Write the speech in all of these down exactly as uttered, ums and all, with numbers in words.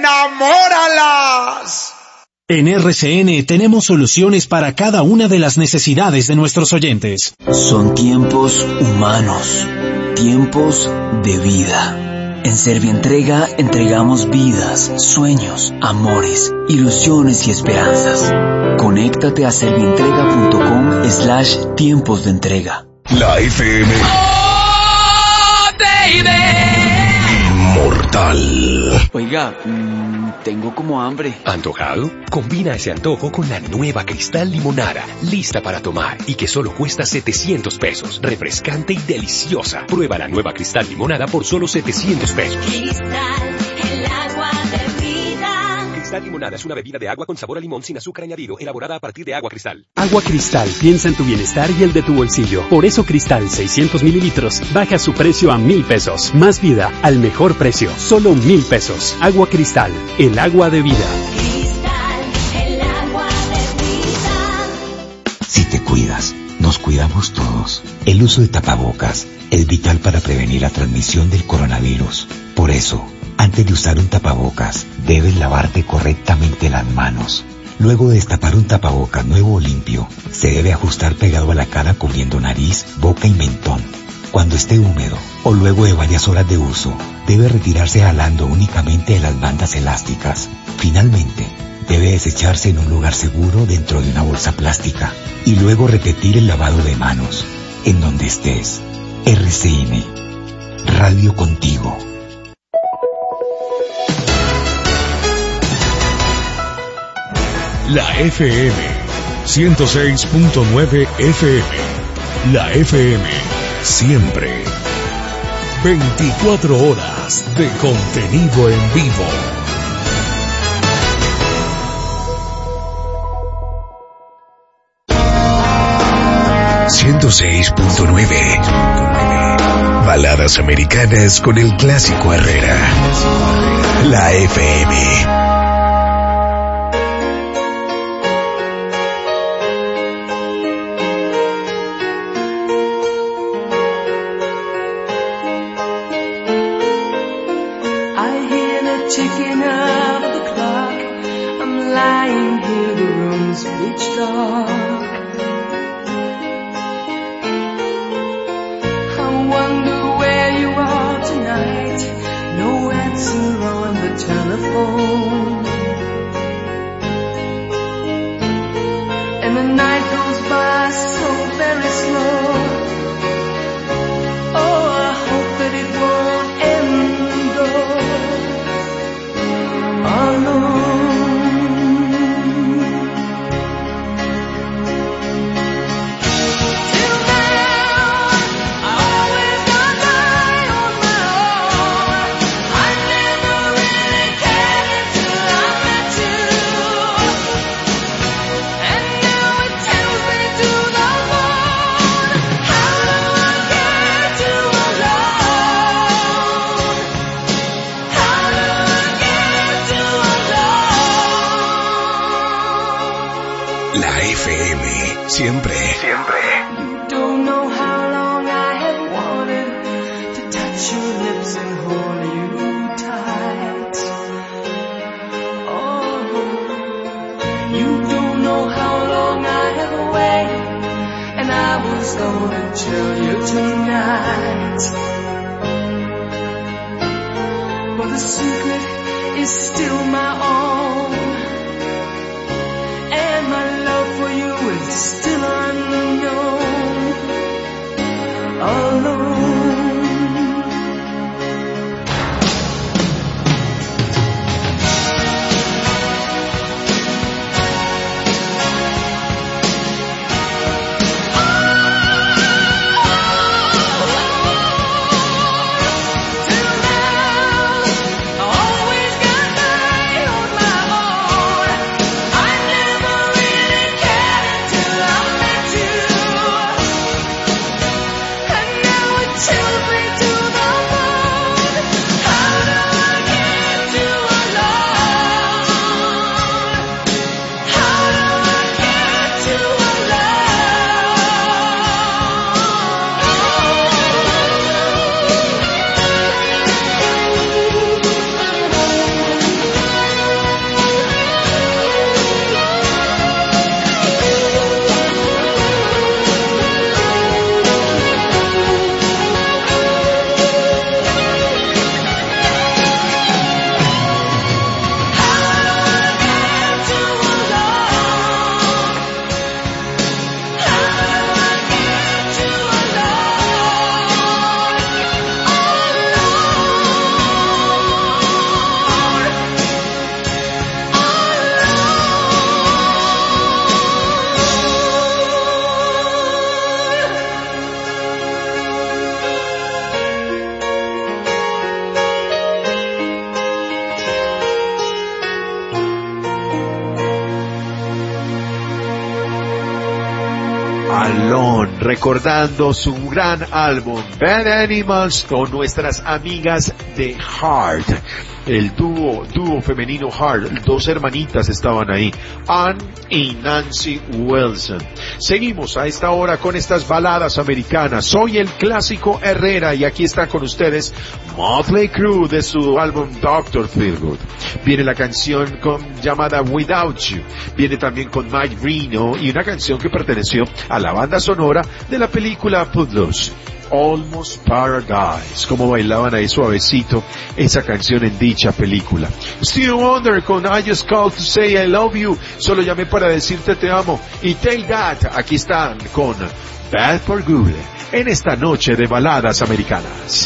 ¡Enamóralas! En R C N tenemos soluciones para cada una de las necesidades de nuestros oyentes. Son tiempos humanos, tiempos de vida. En Servientrega entregamos vidas, sueños, amores, ilusiones y esperanzas. Conéctate a servientrega.com slash tiempos de entrega. La F M. ¡Oh, baby! Mortal. Oiga, mmm, tengo como hambre. ¿Antojado? Combina ese antojo con la nueva Cristal Limonada, lista para tomar y que solo cuesta setecientos pesos. Refrescante y deliciosa. Prueba la nueva Cristal Limonada por solo setecientos pesos. Cristal, el agua de vida. Cristal Limonada es una bebida de agua con sabor a limón sin azúcar añadido, elaborada a partir de agua Cristal. Agua Cristal piensa en tu bienestar y el de tu bolsillo. Por eso Cristal seiscientos mililitros baja su precio a mil pesos. Más vida al mejor precio, solo mil pesos. Agua Cristal, el agua de vida. Cristal, el agua de vida. Si te cuidas, nos cuidamos todos. El uso de tapabocas es vital para prevenir la transmisión del coronavirus. Por eso, antes de usar un tapabocas, debes lavarte correctamente las manos. Luego de destapar un tapabocas nuevo o limpio, se debe ajustar pegado a la cara cubriendo nariz, boca y mentón. Cuando esté húmedo o luego de varias horas de uso, debe retirarse jalando únicamente de las bandas elásticas. Finalmente, debe desecharse en un lugar seguro dentro de una bolsa plástica y luego repetir el lavado de manos. En donde estés. R C N. Radio contigo. La F M ciento seis punto nueve F M. La F M siempre. veinticuatro horas de contenido en vivo. ciento seis punto nueve. Baladas americanas con el clásico Herrera. La F M. Ticking of the clock, I'm lying here, the room's pitch dark. I wonder where you are tonight, no answer on the telephone. And the night goes by so very slow. Oh, I hope that it won't end though. Siempre, siempre. You don't know how long I have wanted to touch your lips and hold you tight. Oh, you don't know how long I have waited, and I was gonna tell you tonight. But the secret is still my own, and my love for you is still unknown, alone. Till I recordando su gran álbum Bad Animals con nuestras amigas de Heart, el dúo, dúo femenino Heart. Dos hermanitas estaban ahí, Ann y Nancy Wilson. Seguimos a esta hora con estas baladas americanas. Soy el Clásico Herrera y aquí está con ustedes Motley Crue de su álbum doctor Feelgood. Viene la canción con, llamada Without You. Viene también con Mike Reno y una canción que perteneció a la banda sonora de la película Footloose, Almost Paradise. Como bailaban ahí suavecito esa canción en dicha película. Stevie Wonder con I Just Called to Say I Love You. Solo llamé para decirte te amo. Y Take That, aquí están con Bad for Good en esta noche de baladas americanas.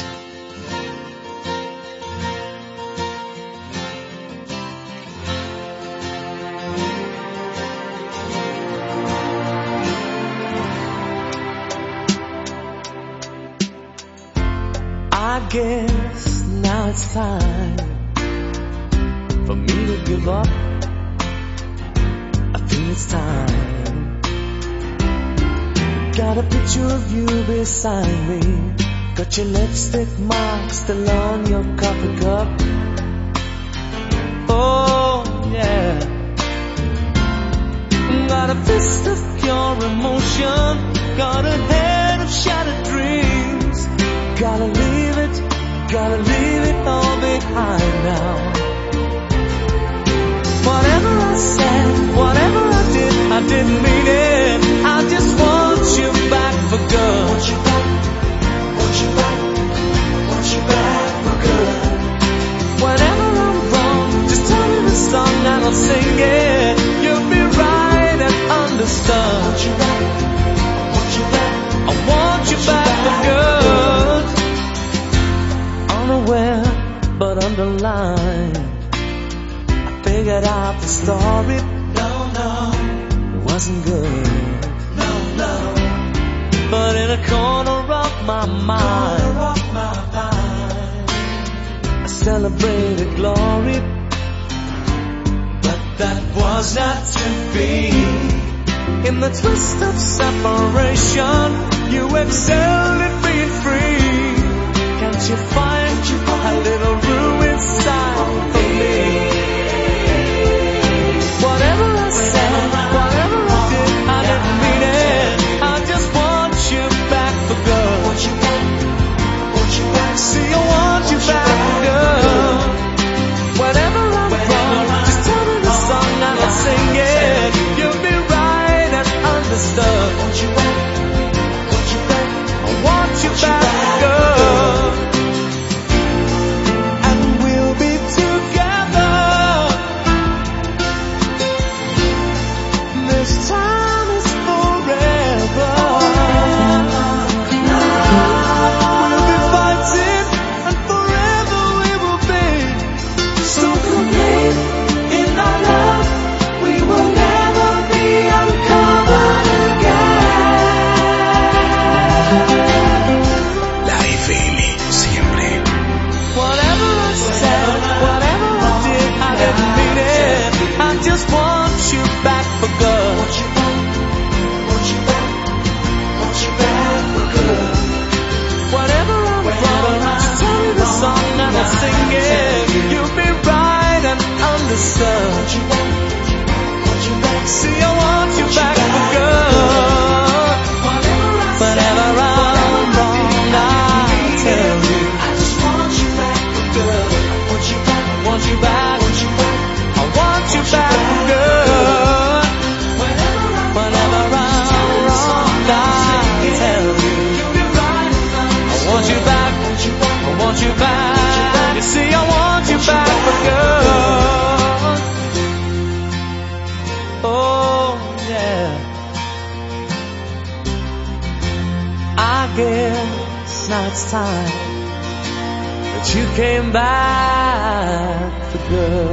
I guess now it's time for me to give up. I think it's time. Got a picture of you beside me. Got your lipstick mark still on your coffee cup. Oh yeah. Got a fist of pure emotion. Got a head of shattered dreams. Gotta leave it, gotta leave it all behind now. Whatever I said, whatever I did, I didn't mean it. I just want you back for good. Want you back, want you back, want you back for good. Whenever I'm wrong, just tell me the song and I'll sing it. You'll be right and understood. Want you back, want you back, I want you back for good. Unaware, but underlined, I figured out the story. No, no, it wasn't good. No, no. But in a corner of my mind, corner of my mind, I celebrated glory. But that was not to be. In the twist of separation, you excelled at being free. Can't you find a little room inside for me? Whatever I said, whatever I did, I didn't mean it. I just want you back for good. Want you back, want you back. See, I want you back for good. Whenever I'm wrong, just tell me the song and I'll sing it. You'll be right and understood. Want you back, want you back. I want you back for good. See, I want you back for good. Whenever I'm wrong, I'll tell you. I just want you back for good. I want you back, I want you back, I want you back for good. Whenever I'm wrong, I'll tell you. I want you back, I want you back. You see, I want you back for good. I guess now it's time that you came back for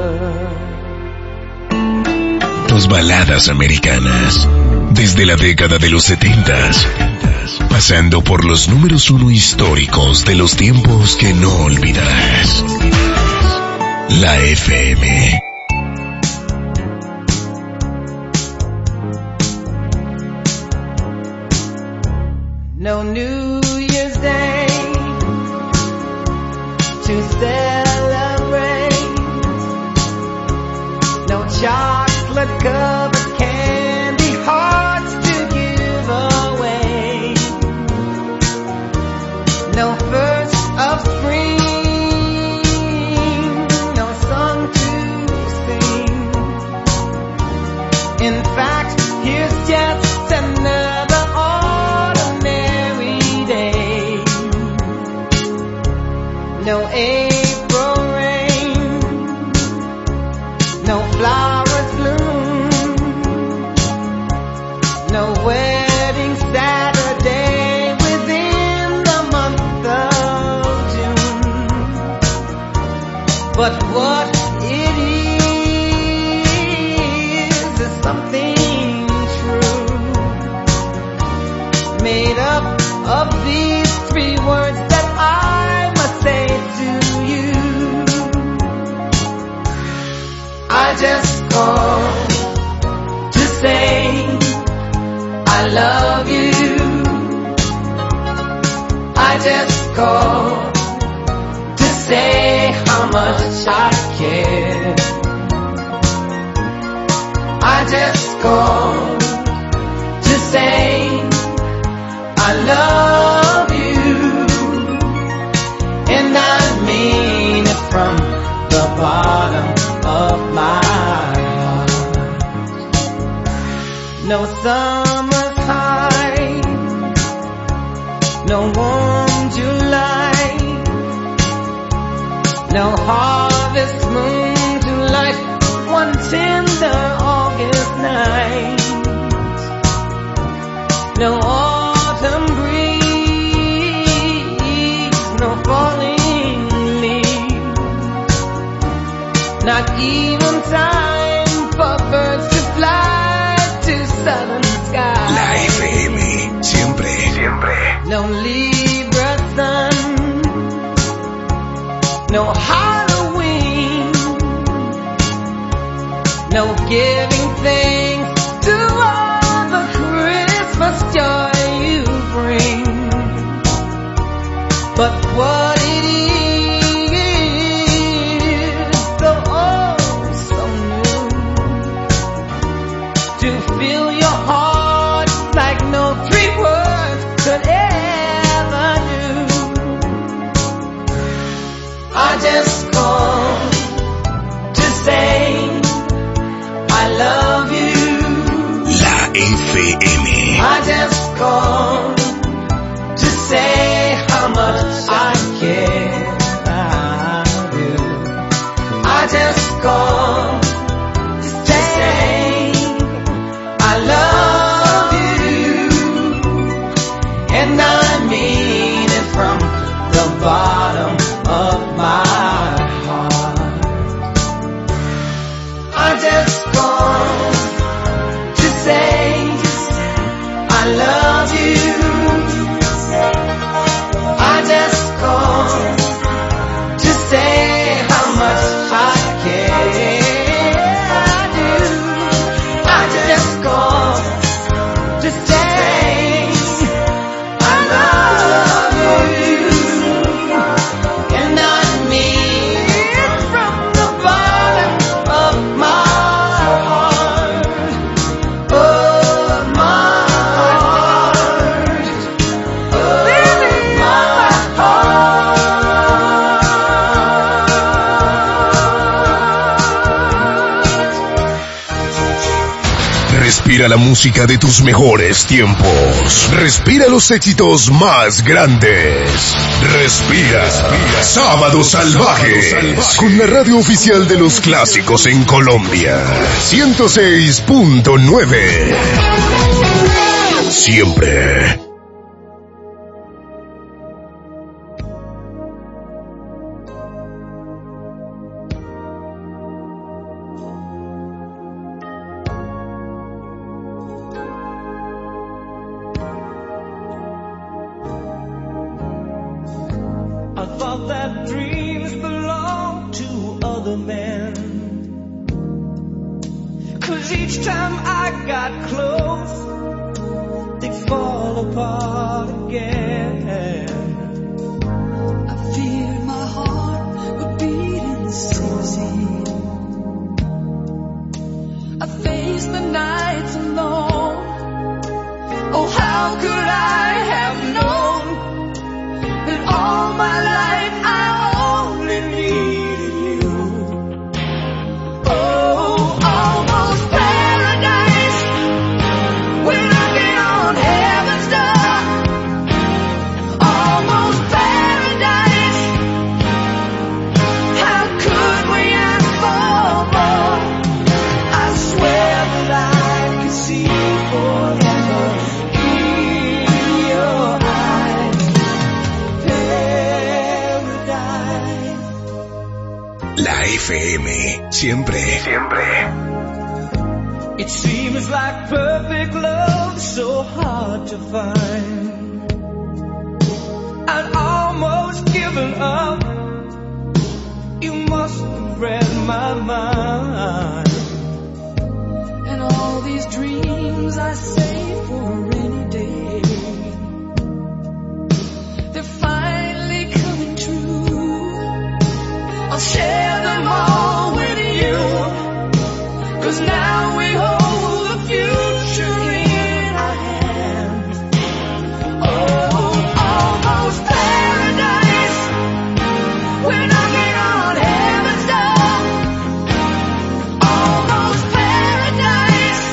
good. Tus baladas americanas, desde la década de los setentas, pasando por los números uno históricos de los tiempos que no olvidarás. La F M. no New Year's Day to celebrate, no chocolate covered candy hearts to give away, no first of spring, no song to sing. In fact, here's just another ordinary day. No April rain, no flowers bloom, no wedding Saturday within the month of June. But what it is is something true, made up of these three words that I must say to you. I just called to say I love you. I just called to say how much I care. I just called to say I love you, and I mean it from the bottom of my heart. No summer's high, no warm July, no harvest moon to light one tender August night, no autumn breeze, no falling leaves, not even time for birds to fly to southern skies. La F M, siempre, siempre. No Libra sun, no Halloween, no giving thanks to all the Christmas joy you bring. But what it is, so oh so new, to fill your heart like no three words could ever do. I just called to say I love you. La F M. I just called to say how much I care. I do. I just called to say I love you, and I mean it from the bottom of my heart. I just called to say I love you. I just called to say how much I care. I do. I just called to say I love you, and I mean it from the bottom of my heart. Oh, my heart. Oh, my Respira la música de tus mejores tiempos. Respira los éxitos más grandes. Respira, Respira. Sábado Salvaje. Con la radio oficial de los clásicos en Colombia. ciento seis punto nueve. Siempre. I thought that dreams belong to other men, 'cause each time I got close, they'd fall apart again. I feared my heart would beat in sympathy. I faced the nights alone. Oh, how could I have known that all my life I only needed you? Oh, almost paradise. We're knocking on heaven's door. Almost paradise. How could we ask for more? I swear that I could see forever in your eyes. Paradise. La F M, siempre, siempre. It seems like perfect love, so hard to find. I'd almost given up. You must have read my mind. And all these dreams I saved for a rainy day, they're finally coming true. I'll share them all with you, 'cause now we hold the future in our hands. Oh, almost paradise. We're knocking on heaven's door. Almost paradise.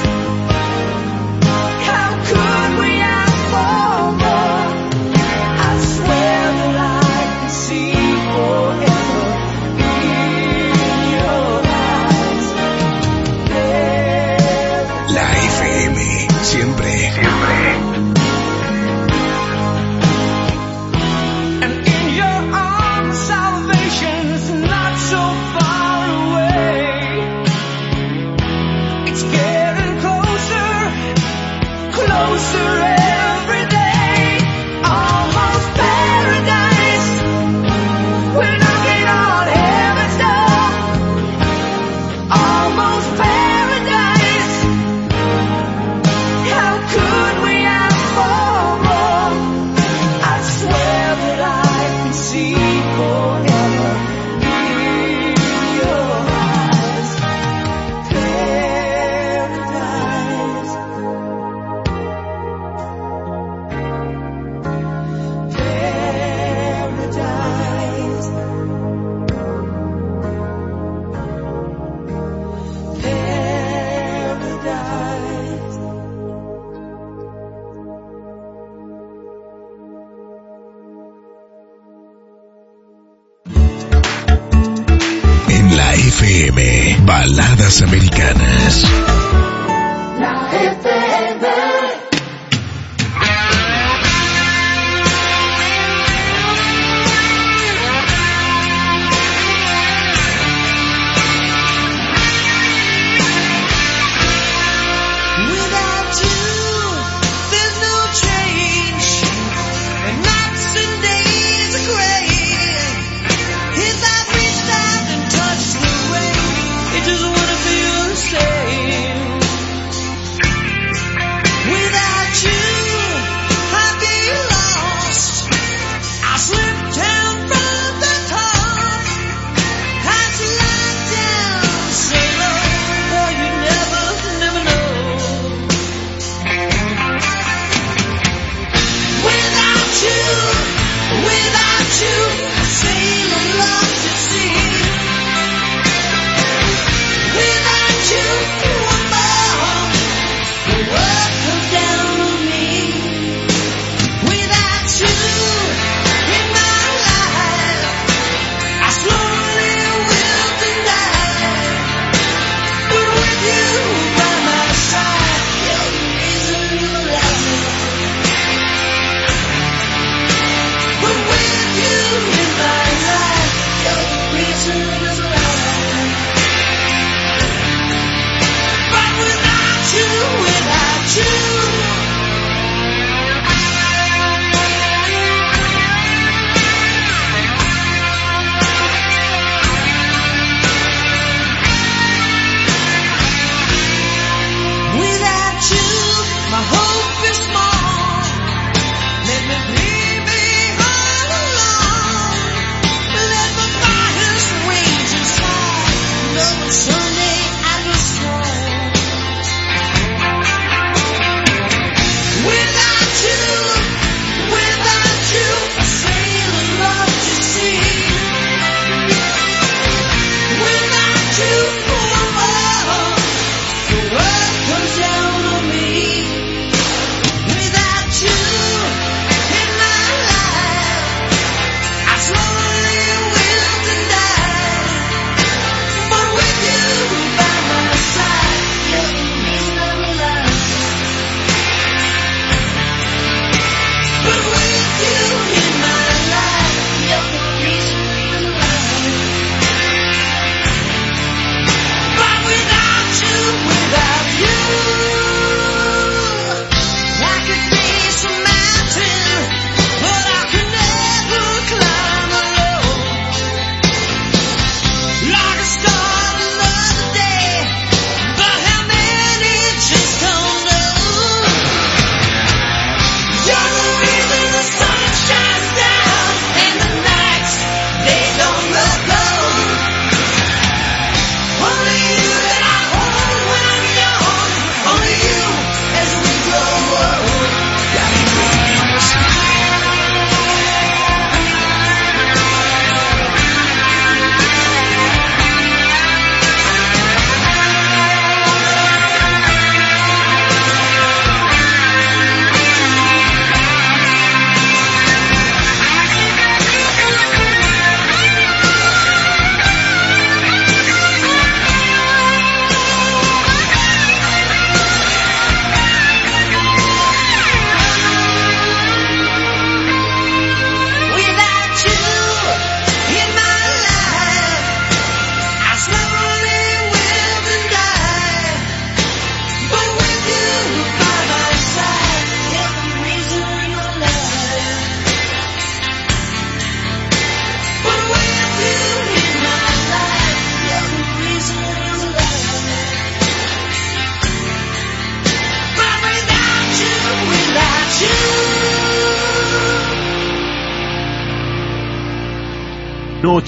How could we ask for more? I swear that I can see forever in your eyes. La F M, siempre, siempre. And in your arms, salvation's not so far away. It's getting closer, closer every day. Almost paradise. We're knocking on heaven's door. Almost paradise. How could we ask for more? I swear that I can see forever in your eyes. Paradise. Paradise. Paradise. En la F M, baladas americanas. La F M. Without you, there's no change. And nights and days are gray. If I reached out and touched the rain, it just wouldn't feel the same.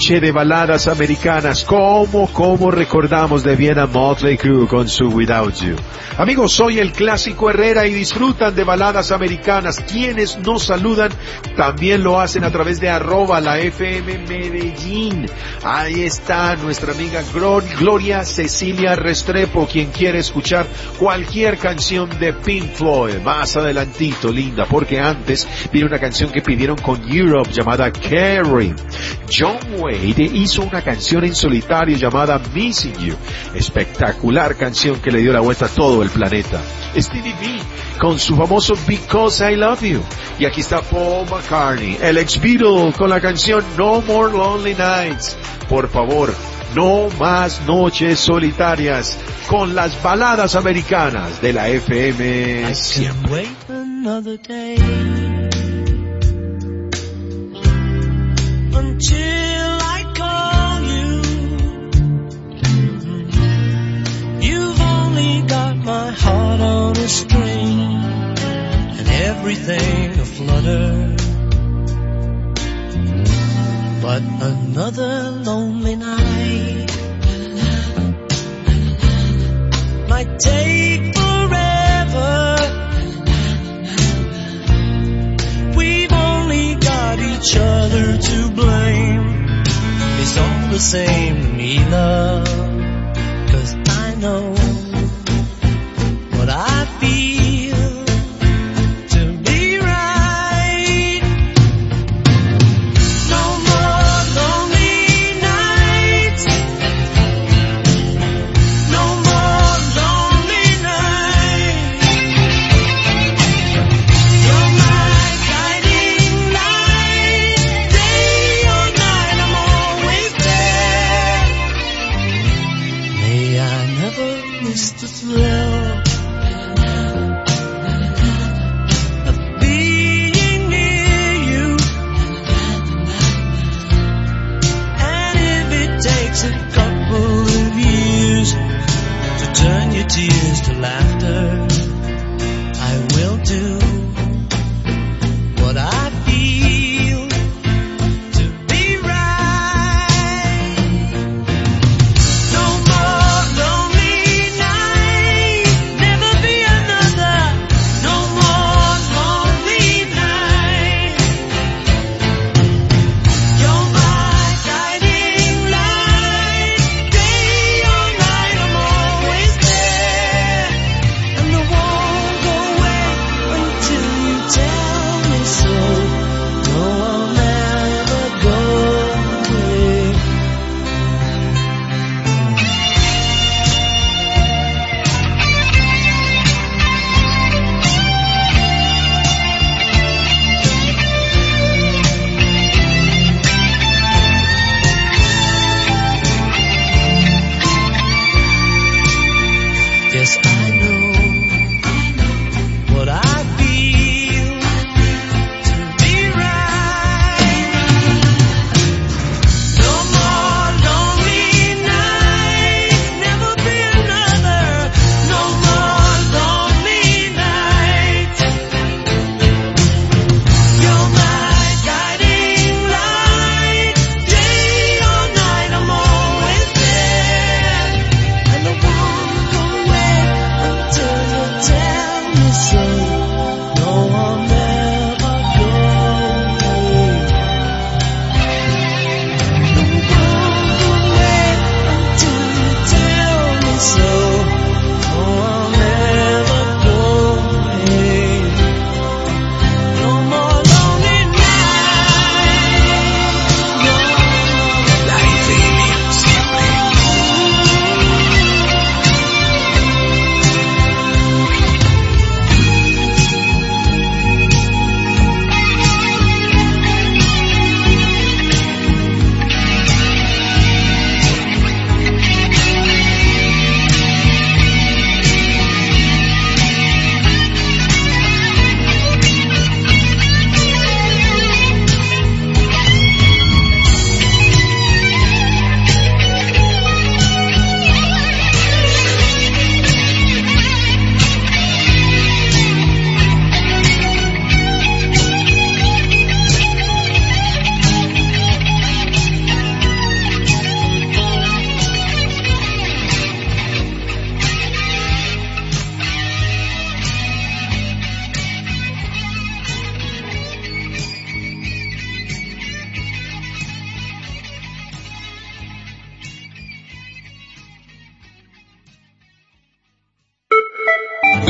noche de baladas americanas. ¿Cómo, cómo recordamos de bien a Motley Crue con su Without You? Amigos, soy el Clásico Herrera y disfrutan de baladas americanas. Quienes nos saludan también lo hacen a través de arroba la F M Medellín. Ahí está nuestra amiga Gloria Cecilia Restrepo, quien quiere escuchar cualquier canción de Pink Floyd. Más adelantito, linda, porque antes viene una canción que pidieron con Europe llamada Carrie. John Wade hizo una canción en solitario llamada Missing You. Espectacular canción que le dio la vuelta a todo el planeta. Stevie B con su famoso Because I Love You. Y aquí está Paul McCartney, el ex Beatle, con la canción No More Lonely Nights. Por favor, no más noches solitarias con las baladas americanas de la F M siempre. Until I call you, you've only got my heart on a string and everything aflutter. But another lonely night might take forever. We've only got each other to blame. It's all the same to me, love, 'cause I know what I feel to be right. No more lonely nights, no more lonely nights. You're my guiding light, day or night I'm always there. May I never miss the thrill of being near you. And if it takes a couple of years to turn your tears to laughter, I will do what I feel to be right. No more lonely night, never be another. No more lonely night. You're my guiding light, day or night I'm always there. And the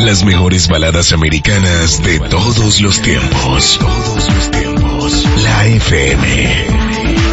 Las mejores baladas americanas de todos los tiempos. Todos los tiempos. La F M.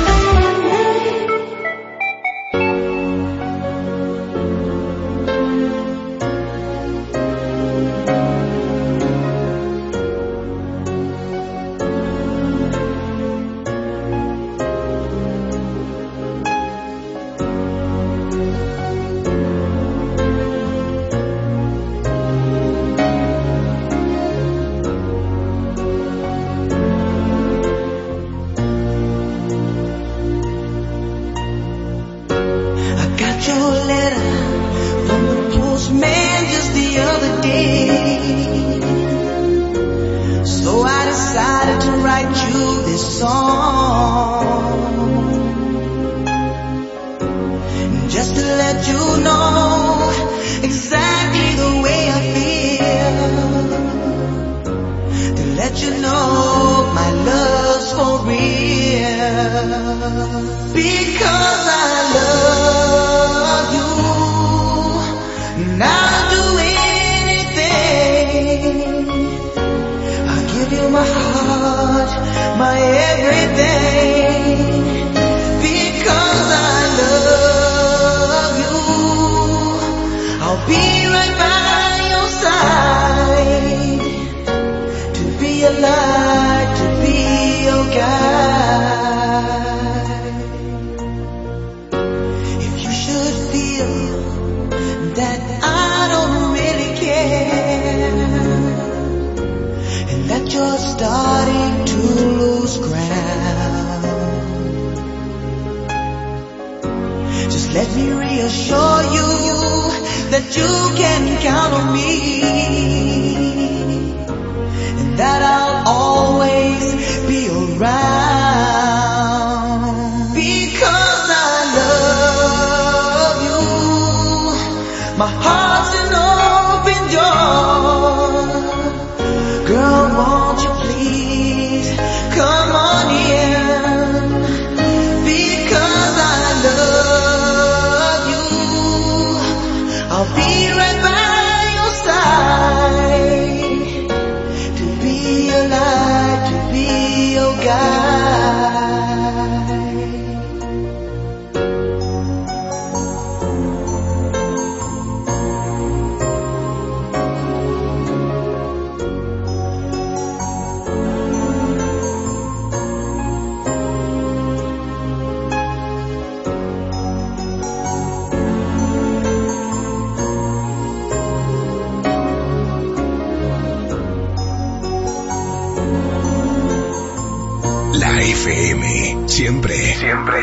La F M, siempre, siempre.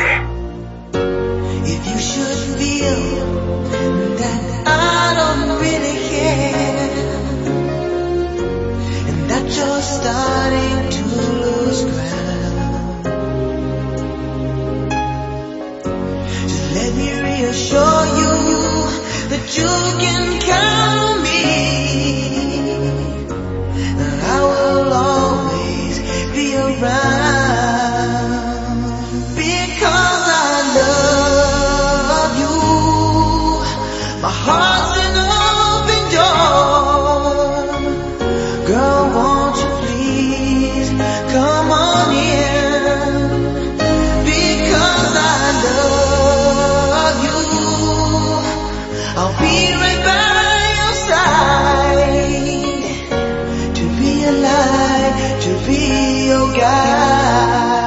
If you should feel that I don't really care, and that you're starting to lose ground, just let me reassure you that you can count on me, and I will always be around. My heart's an open door. Girl, won't you please come on in? Because I love you. I'll be right by your side, to be a light, to be your guide.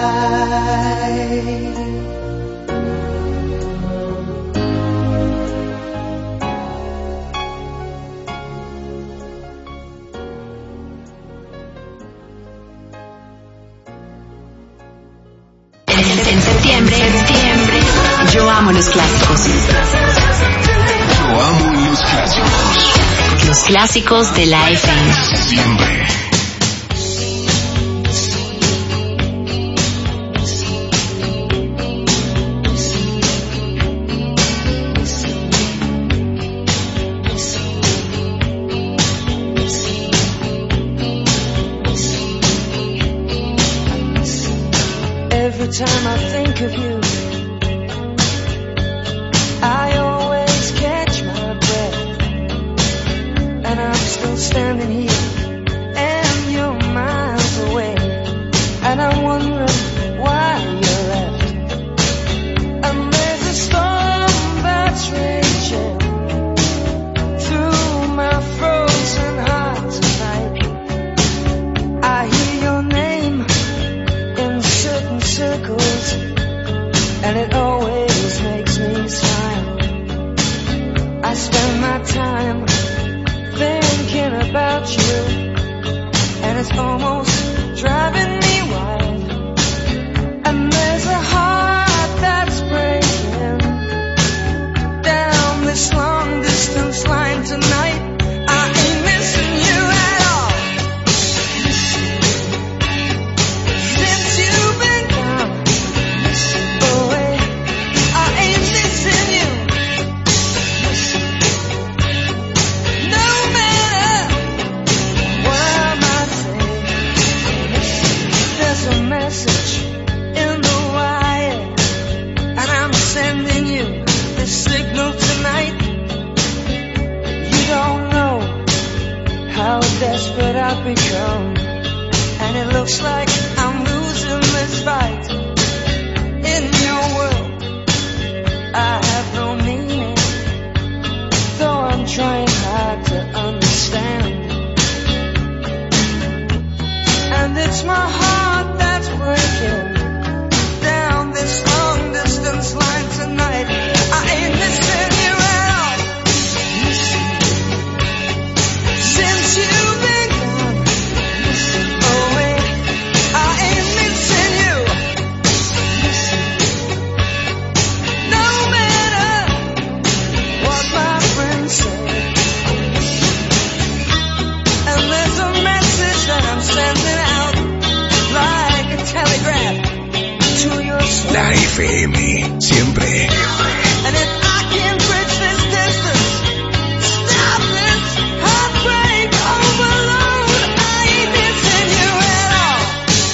En septiembre, septiembre, yo amo los clásicos. Yo amo los clásicos. Los clásicos de la F M. Siempre. Every time I think of you, I always catch my breath, and I'm still standing here and you're miles away, and I'm wondering why you left. And there's a storm that's raging through my frozen heart tonight. I hear your name in certain circles, and it always makes me smile. I spend my time thinking about you, and it's almost driving me wild. And there's a heart that's breaking down this long distance line tonight. I ain't missing you at all. Since you've been gone away, I ain't missing you. No matter what I might say, there's a message in the wire, and I'm sending you this signal tonight. You don't know how desperate I've become, and it looks like I'm losing this fight. In your world, I have no meaning, though I'm trying hard to understand. And it's my heart that's breaking down this long distance line tonight. I ain't missing you at all. Since you've been gone away, I ain't missing you. No matter what my friends say. And there's a message that I'm sending out like a telegraph to your soul. La F M, siempre. And if I can bridge this distance, stop this heartbreak overload, I ain't missing you at all.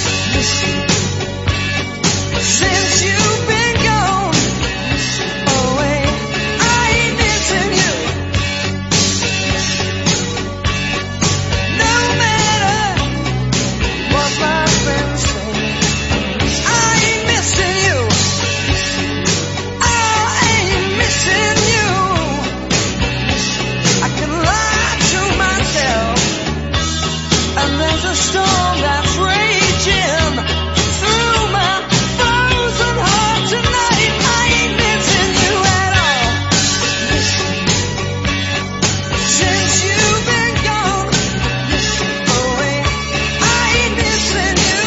Since you've been gone away, I ain't missing you. No matter what my friends say, I ain't missing you. I ain't missing you. I can lie to myself, and there's a storm that's raging through my frozen heart tonight. I ain't missing you at all. Since you've been gone away, I ain't missing you.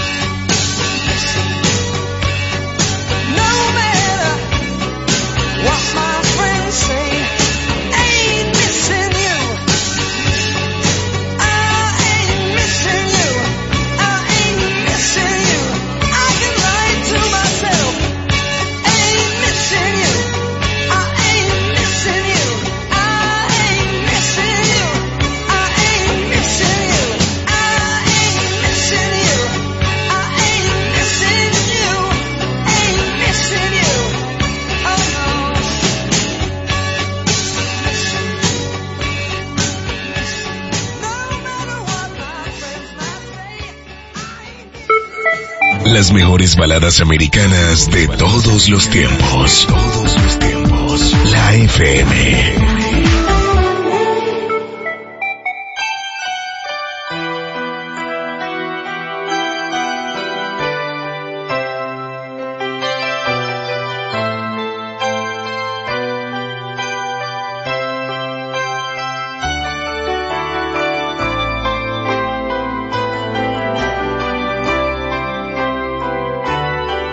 No matter what my friends say, ain't missing you. I ain't missing you. I ain't missing you. I can lie to myself. Ain't missing you. I ain't missing you. I ain't missing you. I ain't missing you. I ain't missing you. I ain't missing you. Ain't missing you. Oh no. No matter what my friends might say, I ain't Las mejores baladas americanas de todos los tiempos. Todos los tiempos. La F M.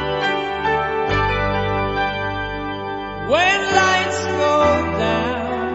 When lights go down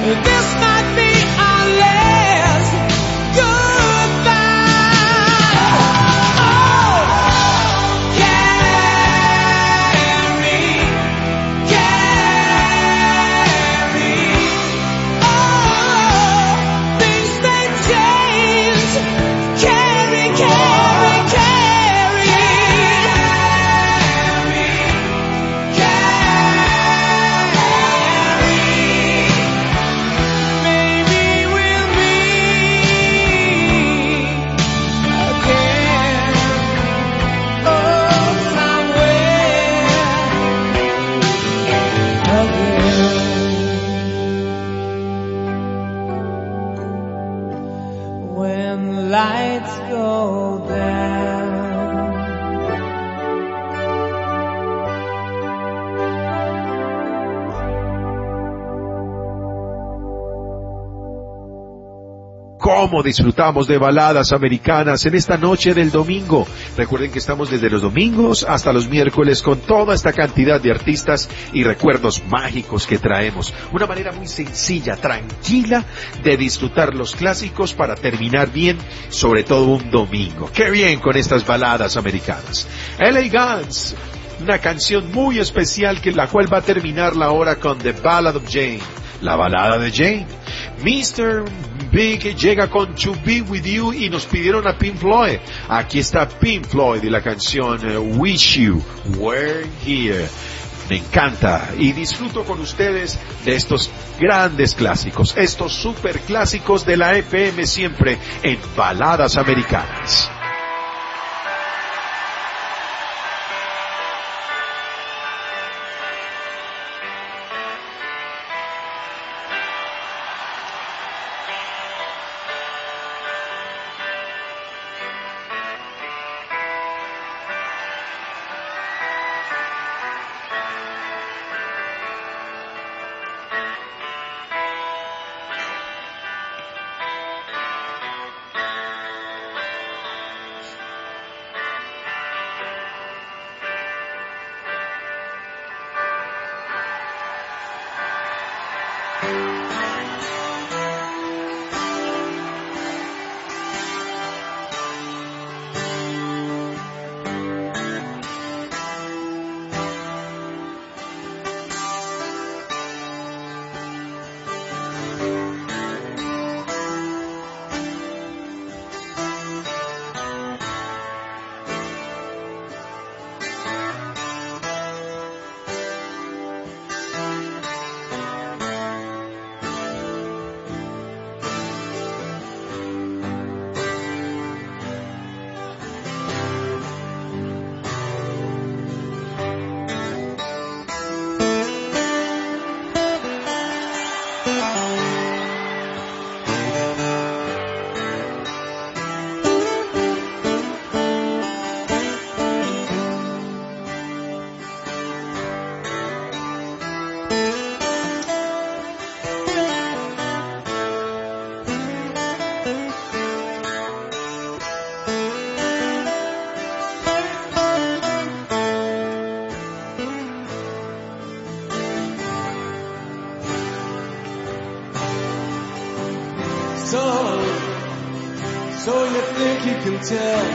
This might be our last goodbye. Oh, carry, carry. Oh, things may change. Carry, carry, carry. Maybe we'll meet again. Oh, somewhere again. When lights go down, ¿Cómo disfrutamos de baladas americanas en esta noche del domingo? Recuerden que estamos desde los domingos hasta los miércoles con toda esta cantidad de artistas y recuerdos mágicos que traemos. Una manera muy sencilla, tranquila de disfrutar los clásicos para terminar bien, sobre todo un domingo. ¡Qué bien con estas baladas americanas! L A Guns, una canción muy especial que la cual va a terminar la hora con The Ballad of Jane, la balada de Jane. mister Big llega con To Be With You y nos pidieron a Pink Floyd. Aquí está Pink Floyd y la canción uh, Wish You Were Here. Me encanta y disfruto con ustedes de estos grandes clásicos, estos super clásicos de la F M siempre en Baladas Americanas. So you think you can tell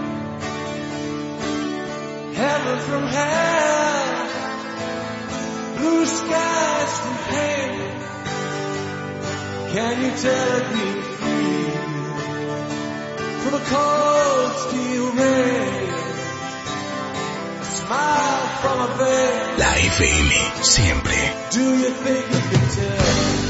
heaven from hell, blue skies from pain? Can you tell it being free from a cold steel rain? A smile from a veil. La F M, siempre. Do you think you can tell?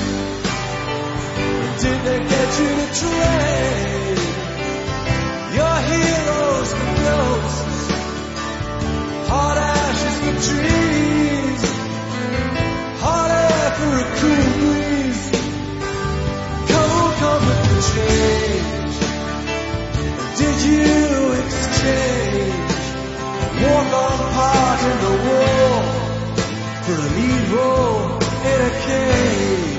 Did they get you to trade your heroes for ghosts, hot ashes for trees, hot air for a cool breeze, cold comfort for change? Did you exchange a walk-on part in the war for a lead role in a cage?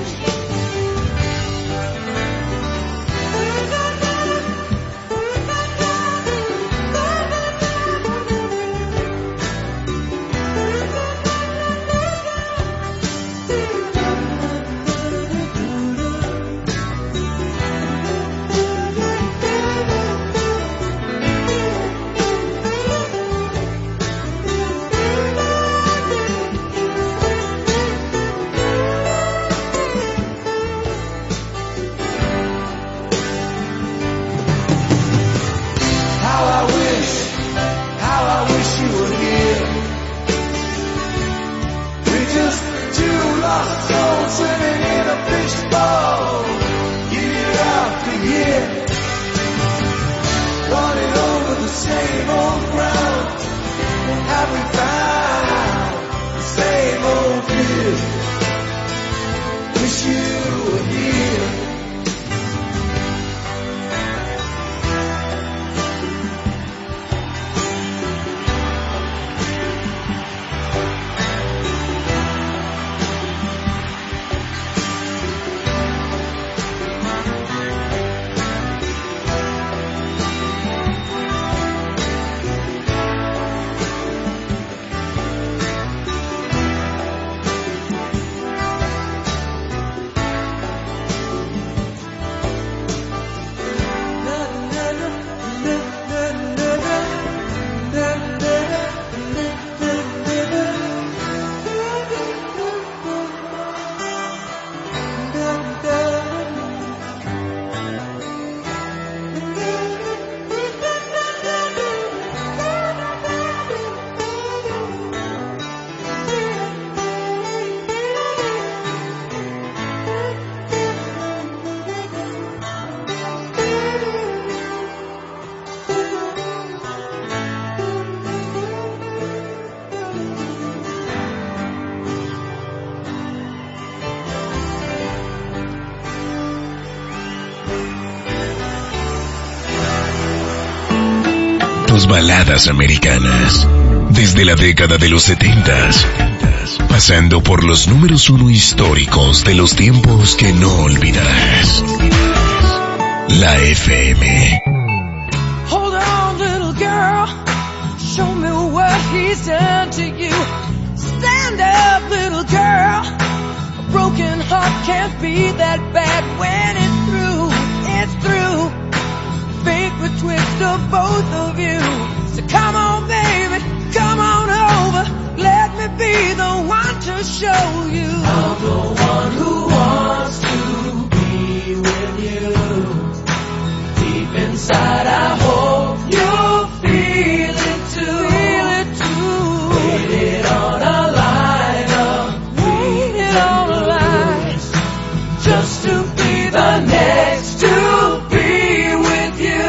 mejores baladas americanas. Desde la década de los setentas, pasando por los números uno históricos de los tiempos que no olvidarás. La F M. Hold on, little girl. Show me what he's done to you. Stand up, little girl. A broken heart can't be that bad when it's through. It's through. Fate betwixt of both of you. So come on, baby, come on over. Let me be the one to show you. I'm the one who wants to be with you. Deep inside, I hope you'll feel it too. Feel it too. Waited on a line up. Waited on a line. Just to be the next to be with you.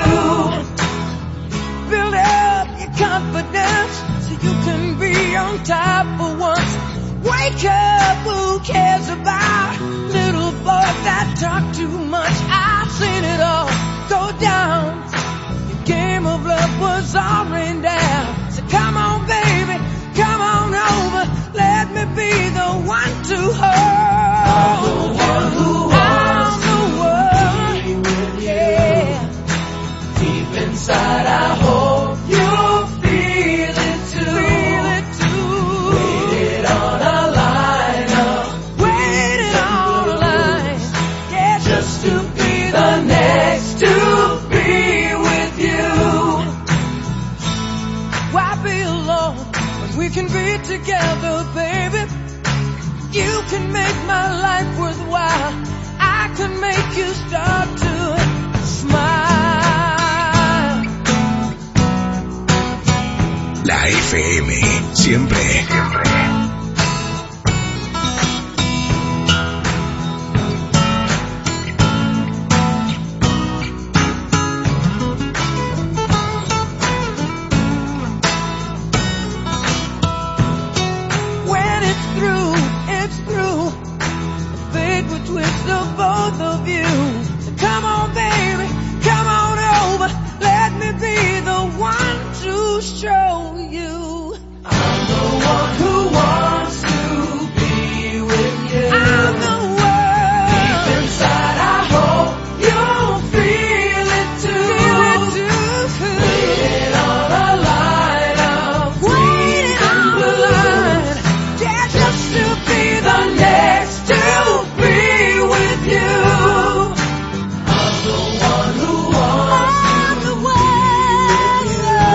Build up your confidence so you can be on top for once. Wake up, who cares about little boys that talk too much? I've seen it all go down. Your game of love was all rained down. So come on, baby, come on over. Let me be the one to hold. I'm the one who wants to be with you. Deep inside, I hope you'll feel it too. Feel it too. Waited on a line up. Waited on a line. Yeah, just to be the next to be with you. Why be alone when we can be together, baby? You can make my life worthwhile. I can make you start to smile. La F M, siempre, siempre. When it's through, it's through. Fate betwixt the both of you. So come on, baby, come on over. Let me be the one to show you. I'm the one who wants to be with you. I'm the one. Deep inside, I hope you'll feel it too. Feel it too. Waiting on a line of waiting on the line. Yeah, just to be the next to be with you. I'm the one who wants I'm the one.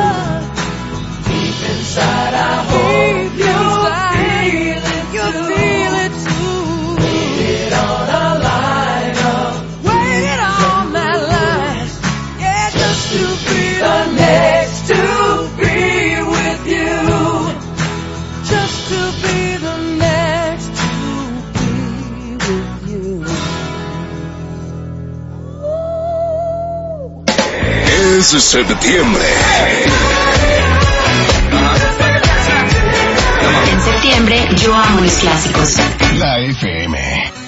Deep inside, I hope you'll feel it You'll feel it too. Waited on a line up. Waited on that line. Yeah, just to be the next to be with you. Just to be the next to be with you. Es septiembre. En septiembre, yo amo mis clásicos. La F M.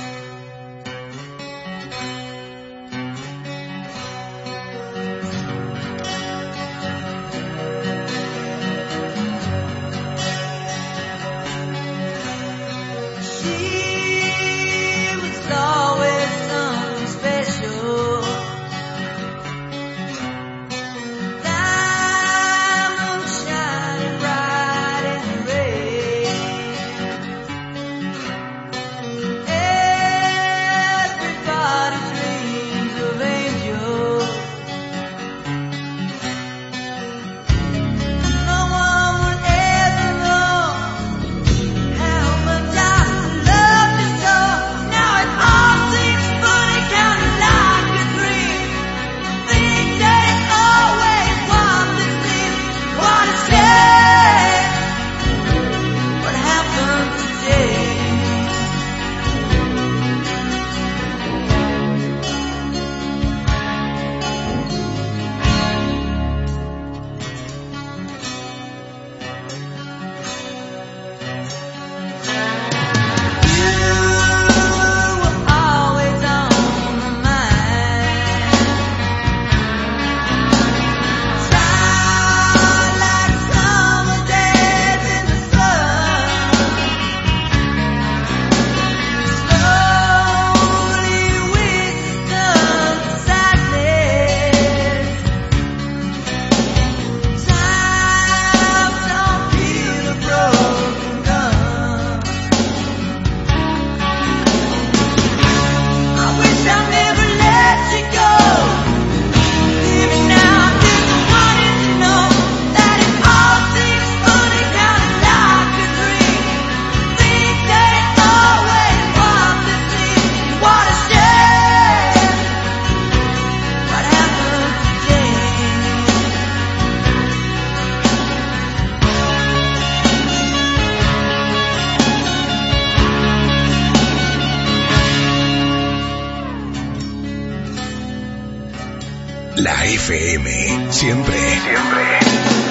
She was always something special. Diamond shining bright in the rain. La F M, siempre, siempre.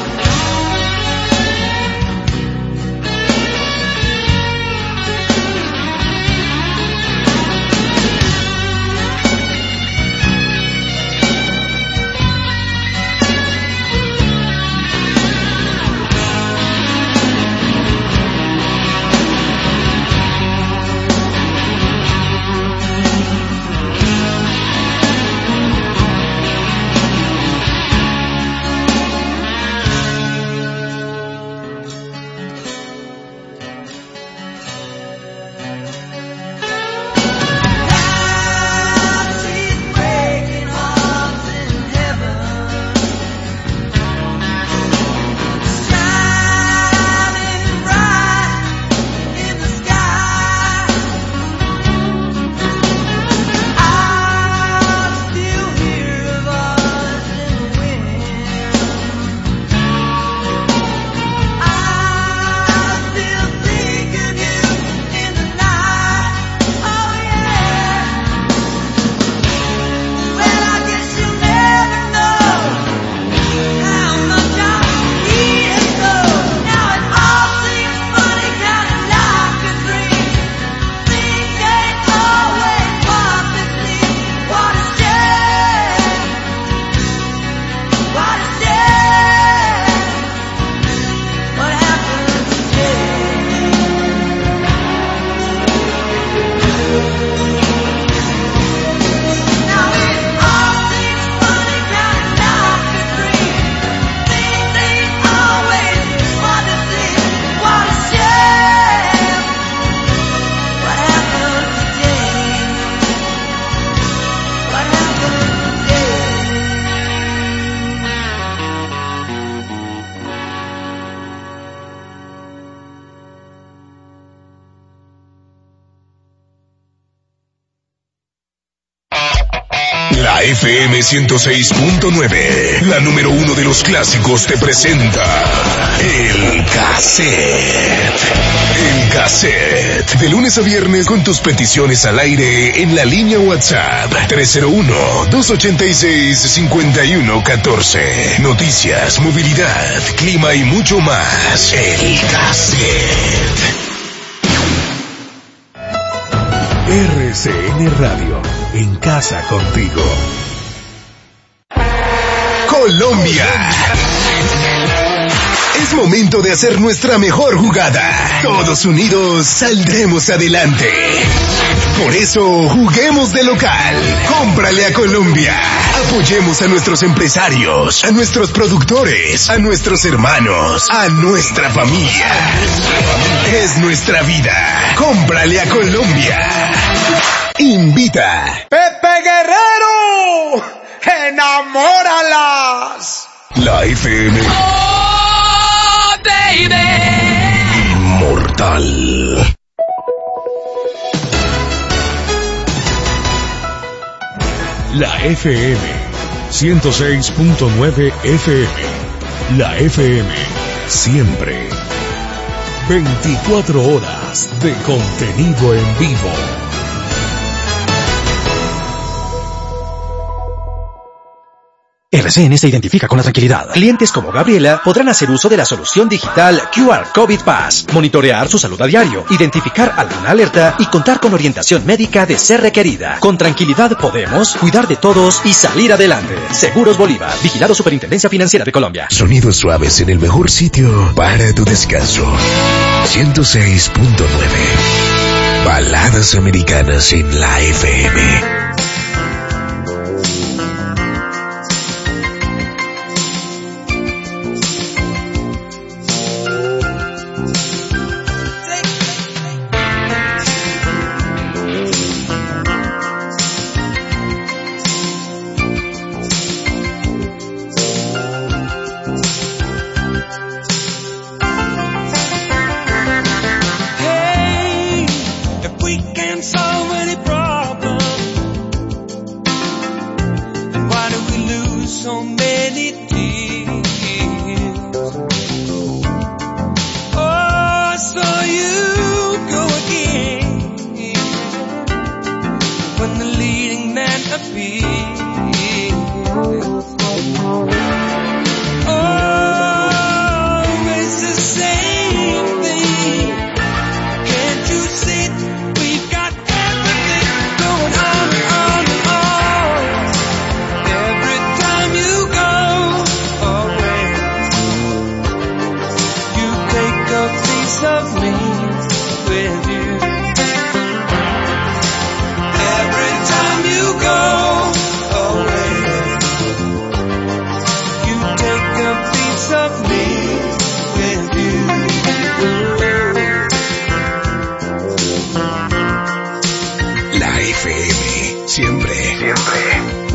La F M ciento seis punto nueve, la número uno de los clásicos, te presenta El Cassette. El Cassette, de lunes a viernes con tus peticiones al aire en la línea WhatsApp tres cero uno, dos ocho seis, cinco uno uno uno cuatro. Noticias, movilidad, clima y mucho más. El Cassette. R C N Radio, en casa contigo. Colombia. Es momento de hacer nuestra mejor jugada. Todos unidos saldremos adelante. Por eso, juguemos de local. Cómprale a Colombia. Apoyemos a nuestros empresarios, a nuestros productores, a nuestros hermanos, a nuestra familia. Es nuestra vida. Cómprale a Colombia. Invita. Pepe Guerrero, enamóralas. La F M. Oh, baby. Inmortal. La F M ciento seis punto nueve F M. La F M, siempre. veinticuatro horas de contenido en vivo. R C N se identifica con la tranquilidad. Clientes como Gabriela podrán hacer uso de la solución digital Q R COVID Pass, monitorear su salud a diario, identificar alguna alerta y contar con orientación médica de ser requerida. Con tranquilidad podemos cuidar de todos y salir adelante. Seguros Bolívar, vigilado Superintendencia Financiera de Colombia. Sonidos suaves en el mejor sitio para tu descanso. ciento seis punto nueve. Baladas americanas en la F M. La F M, siempre, siempre